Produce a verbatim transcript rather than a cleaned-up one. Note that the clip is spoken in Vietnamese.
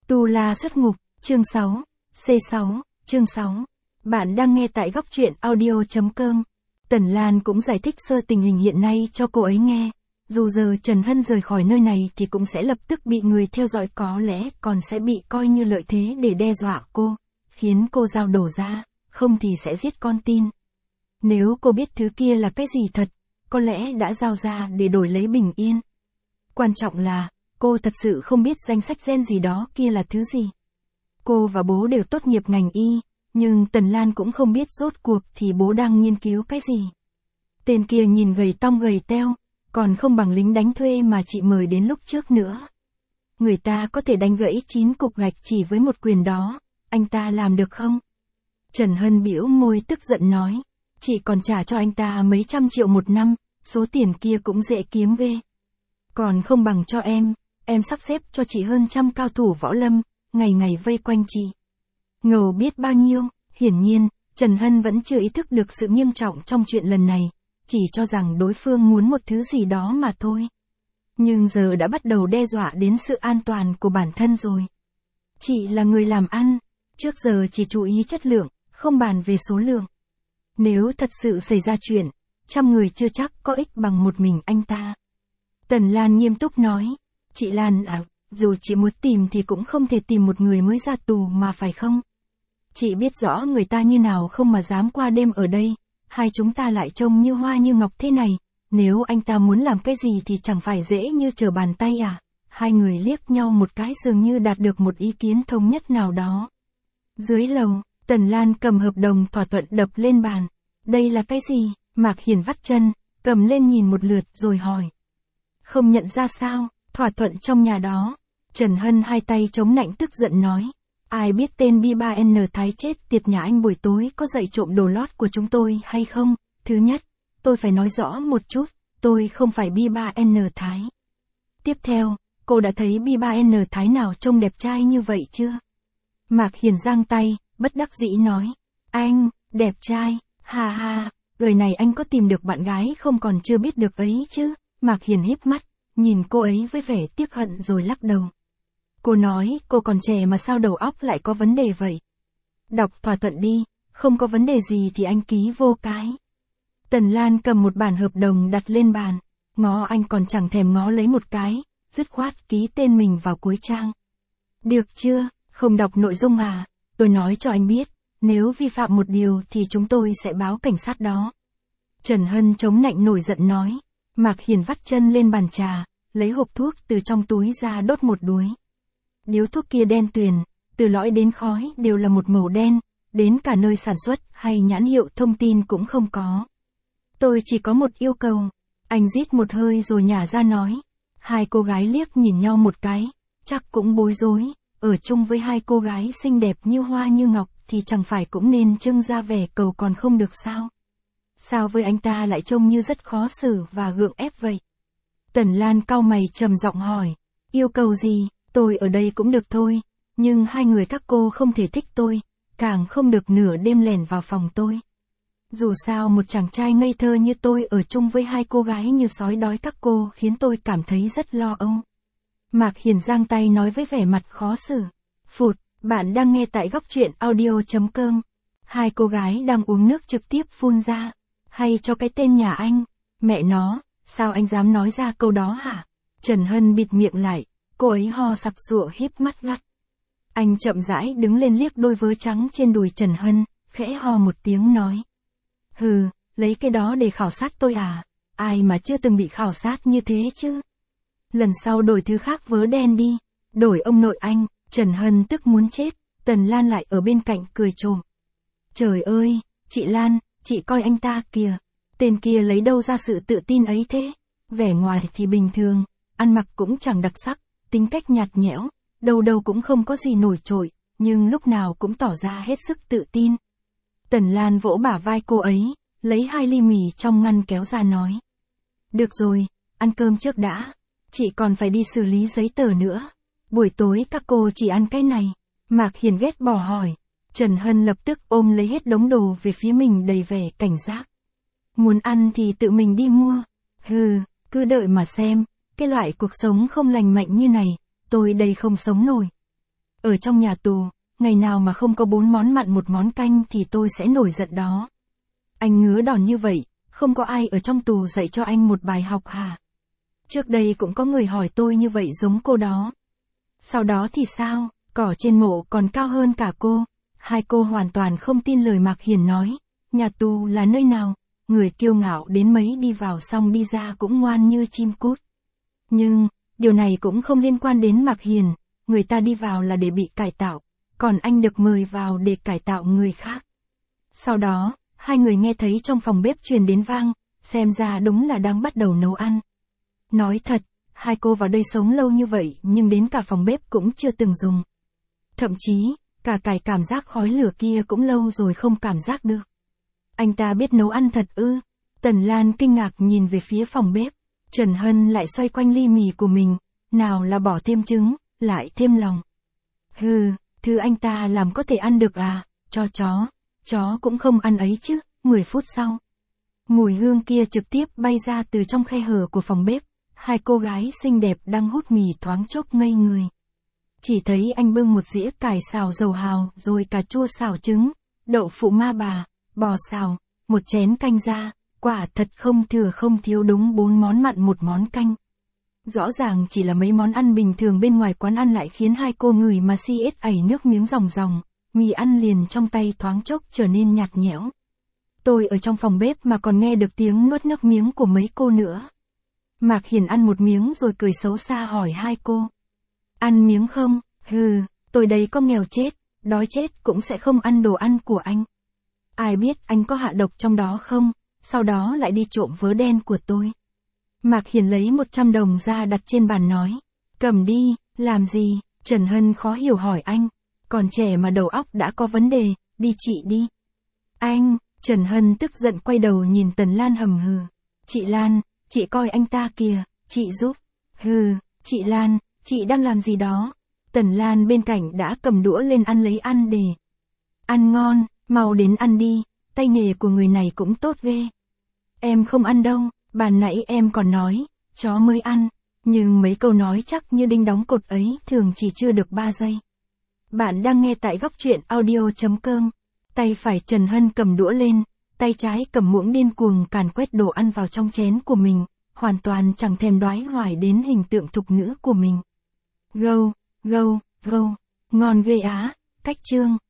Tu La xuất ngục, chương sáu, xê sáu, chương sáu. Bạn đang nghe tại góc truyện audio chấm com. Tần Lan cũng giải thích sơ tình hình hiện nay cho cô ấy nghe. Dù giờ Trần Hân rời khỏi nơi này thì cũng sẽ lập tức bị người theo dõi, có lẽ còn sẽ bị coi như lợi thế để đe dọa cô, khiến cô giao đổ ra, không thì sẽ giết con tin. Nếu cô biết thứ kia là cái gì thật, có lẽ đã giao ra để đổi lấy bình yên. Quan trọng là, cô thật sự không biết danh sách gen gì đó kia là thứ gì. Cô và bố đều tốt nghiệp ngành y, nhưng Tần Lan cũng không biết rốt cuộc thì bố đang nghiên cứu cái gì. Tên kia nhìn gầy tông gầy teo, còn không bằng lính đánh thuê mà chị mời đến lúc trước nữa. Người ta có thể đánh gãy chín cục gạch chỉ với một quyền đó, anh ta làm được không? Trần Hân bĩu môi tức giận nói, chị còn trả cho anh ta mấy trăm triệu một năm, số tiền kia cũng dễ kiếm ghê. Còn không bằng cho em, em sắp xếp cho chị hơn trăm cao thủ võ lâm, ngày ngày vây quanh chị. Ngầu biết bao nhiêu, hiển nhiên, Trần Hân vẫn chưa ý thức được sự nghiêm trọng trong chuyện lần này, chỉ cho rằng đối phương muốn một thứ gì đó mà thôi. Nhưng giờ đã bắt đầu đe dọa đến sự an toàn của bản thân rồi. Chị là người làm ăn, trước giờ chỉ chú ý chất lượng, không bàn về số lượng. Nếu thật sự xảy ra chuyện, trăm người chưa chắc có ích bằng một mình anh ta. Tần Lan nghiêm túc nói, chị Lan à, dù chị muốn tìm thì cũng không thể tìm một người mới ra tù mà phải không? Chị biết rõ người ta như nào không mà dám qua đêm ở đây, hai chúng ta lại trông như hoa như ngọc thế này, nếu anh ta muốn làm cái gì thì chẳng phải dễ như trở bàn tay à? Hai người liếc nhau một cái dường như đạt được một ý kiến thống nhất nào đó. Dưới lầu, Tần Lan cầm hợp đồng thỏa thuận đập lên bàn. Đây là cái gì? Mạc Hiền vắt chân, cầm lên nhìn một lượt rồi hỏi. Không nhận ra sao, thỏa thuận trong nhà đó. Trần Hân hai tay chống nạnh tức giận nói. Ai biết tên B ba N Thái chết tiệt nhà anh buổi tối có dạy trộm đồ lót của chúng tôi hay không? Thứ nhất, tôi phải nói rõ một chút, tôi không phải B ba N Thái. Tiếp theo, cô đã thấy B ba N Thái nào trông đẹp trai như vậy chưa? Mạc Hiền giang tay, bất đắc dĩ nói. Anh, đẹp trai, ha ha, đời này anh có tìm được bạn gái không còn chưa biết được ấy chứ? Mạc Hiền híp mắt, nhìn cô ấy với vẻ tiếc hận rồi lắc đầu. Cô nói, cô còn trẻ mà sao đầu óc lại có vấn đề vậy? Đọc thỏa thuận đi, không có vấn đề gì thì anh ký vô cái. Tần Lan cầm một bản hợp đồng đặt lên bàn, ngó anh còn chẳng thèm ngó lấy một cái, dứt khoát ký tên mình vào cuối trang. Được chưa, không đọc nội dung à, tôi nói cho anh biết, nếu vi phạm một điều thì chúng tôi sẽ báo cảnh sát đó. Trần Hân chống nạnh nổi giận nói. Mạc Hiền vắt chân lên bàn trà, lấy hộp thuốc từ trong túi ra đốt một đuối. Điếu thuốc kia đen tuyền, từ lõi đến khói đều là một màu đen, đến cả nơi sản xuất hay nhãn hiệu thông tin cũng không có. Tôi chỉ có một yêu cầu. Anh rít một hơi rồi nhả ra nói. Hai cô gái liếc nhìn nhau một cái, chắc cũng bối rối, ở chung với hai cô gái xinh đẹp như hoa như ngọc thì chẳng phải cũng nên trưng ra vẻ cầu còn không được sao? Sao với anh ta lại trông như rất khó xử và gượng ép vậy? Tần Lan cau mày trầm giọng hỏi. Yêu cầu gì, tôi ở đây cũng được thôi, nhưng hai người các cô không thể thích tôi, càng không được nửa đêm lẻn vào phòng tôi. Dù sao một chàng trai ngây thơ như tôi ở chung với hai cô gái như sói đói các cô khiến tôi cảm thấy rất lo âu. Mạc Hiền giang tay nói với vẻ mặt khó xử. Phụt, bạn đang nghe tại góc truyện audio chấm com. Hai cô gái đang uống nước trực tiếp phun ra. Hay cho cái tên nhà anh, mẹ nó, sao anh dám nói ra câu đó hả? Trần Hân bịt miệng lại, cô ấy ho sặc sụa híp mắt gắt. Anh chậm rãi đứng lên liếc đôi vớ trắng trên đùi Trần Hân, khẽ ho một tiếng nói. Hừ, lấy cái đó để khảo sát tôi à? Ai mà chưa từng bị khảo sát như thế chứ? Lần sau đổi thứ khác vớ đen đi, đổi ông nội anh. Trần Hân tức muốn chết, Tần Lan lại ở bên cạnh cười trộm. Trời ơi, chị Lan, chị coi anh ta kìa, tên kia lấy đâu ra sự tự tin ấy thế? Vẻ ngoài thì bình thường, ăn mặc cũng chẳng đặc sắc, tính cách nhạt nhẽo, đâu đâu cũng không có gì nổi trội, nhưng lúc nào cũng tỏ ra hết sức tự tin. Tần Lan vỗ bả vai cô ấy, lấy hai ly mì trong ngăn kéo ra nói. Được rồi, ăn cơm trước đã, chị còn phải đi xử lý giấy tờ nữa. Buổi tối các cô chỉ ăn cái này. Mạc Hiền ghét bỏ hỏi. Trần Hân lập tức ôm lấy hết đống đồ về phía mình đầy vẻ cảnh giác. Muốn ăn thì tự mình đi mua. Hừ, cứ đợi mà xem, cái loại cuộc sống không lành mạnh như này, tôi đây không sống nổi. Ở trong nhà tù, ngày nào mà không có bốn món mặn một món canh thì tôi sẽ nổi giận đó. Anh ngứa đòn như vậy, không có ai ở trong tù dạy cho anh một bài học hả? Trước đây cũng có người hỏi tôi như vậy giống cô đó. Sau đó thì sao, cỏ trên mộ còn cao hơn cả cô. Hai cô hoàn toàn không tin lời Mạc Hiền nói. Nhà tù là nơi nào, người kiêu ngạo đến mấy đi vào xong đi ra cũng ngoan như chim cút. Nhưng, điều này cũng không liên quan đến Mạc Hiền, người ta đi vào là để bị cải tạo, còn anh được mời vào để cải tạo người khác. Sau đó, hai người nghe thấy trong phòng bếp truyền đến vang, xem ra đúng là đang bắt đầu nấu ăn. Nói thật, hai cô vào đây sống lâu như vậy nhưng đến cả phòng bếp cũng chưa từng dùng. Thậm chí, cả cái cảm giác khói lửa kia cũng lâu rồi không cảm giác được. Anh ta biết nấu ăn thật ư? Tần Lan kinh ngạc nhìn về phía phòng bếp. Trần Hân lại xoay quanh ly mì của mình, nào là bỏ thêm trứng, lại thêm lòng. Hừ, thứ anh ta làm có thể ăn được à, cho chó, chó cũng không ăn ấy chứ. Mười phút sau, mùi hương kia trực tiếp bay ra từ trong khe hở của phòng bếp, hai cô gái xinh đẹp đang hút mì thoáng chốc ngây người. Chỉ thấy anh bưng một dĩa cải xào dầu hào rồi cà chua xào trứng, đậu phụ ma bà, bò xào, một chén canh ra, quả thật không thừa không thiếu đúng bốn món mặn một món canh. Rõ ràng chỉ là mấy món ăn bình thường bên ngoài quán ăn lại khiến hai cô ngửi mà si ết ảy nước miếng ròng ròng, mì ăn liền trong tay thoáng chốc trở nên nhạt nhẽo. Tôi ở trong phòng bếp mà còn nghe được tiếng nuốt nước miếng của mấy cô nữa. Mạc Hiền ăn một miếng rồi cười xấu xa hỏi hai cô. Ăn miếng không? Hừ, tôi đây có nghèo chết, đói chết cũng sẽ không ăn đồ ăn của anh. Ai biết anh có hạ độc trong đó không, sau đó lại đi trộm vớ đen của tôi. Mạc Hiền lấy một trăm đồng ra đặt trên bàn nói. Cầm đi, làm gì? Trần Hân khó hiểu hỏi anh. Còn trẻ mà đầu óc đã có vấn đề, đi chị đi. Anh, Trần Hân tức giận quay đầu nhìn Tần Lan hầm hừ. Chị Lan, chị coi anh ta kìa, chị giúp. Hừ, chị Lan, chị đang làm gì đó? Tần Lan bên cạnh đã cầm đũa lên ăn lấy ăn để. Ăn ngon, mau đến ăn đi, tay nghề của người này cũng tốt ghê. Em không ăn đâu, bàn nãy em còn nói, chó mới ăn, nhưng mấy câu nói chắc như đinh đóng cột ấy thường chỉ chưa được ba giây. Bạn đang nghe tại góc truyện audio chấm com. Tay phải Trần Hân cầm đũa lên, tay trái cầm muỗng điên cuồng càn quét đồ ăn vào trong chén của mình, hoàn toàn chẳng thèm đoái hoài đến hình tượng thục nữ của mình. Gâu, gâu, gâu, ngon ghê á, cách chương.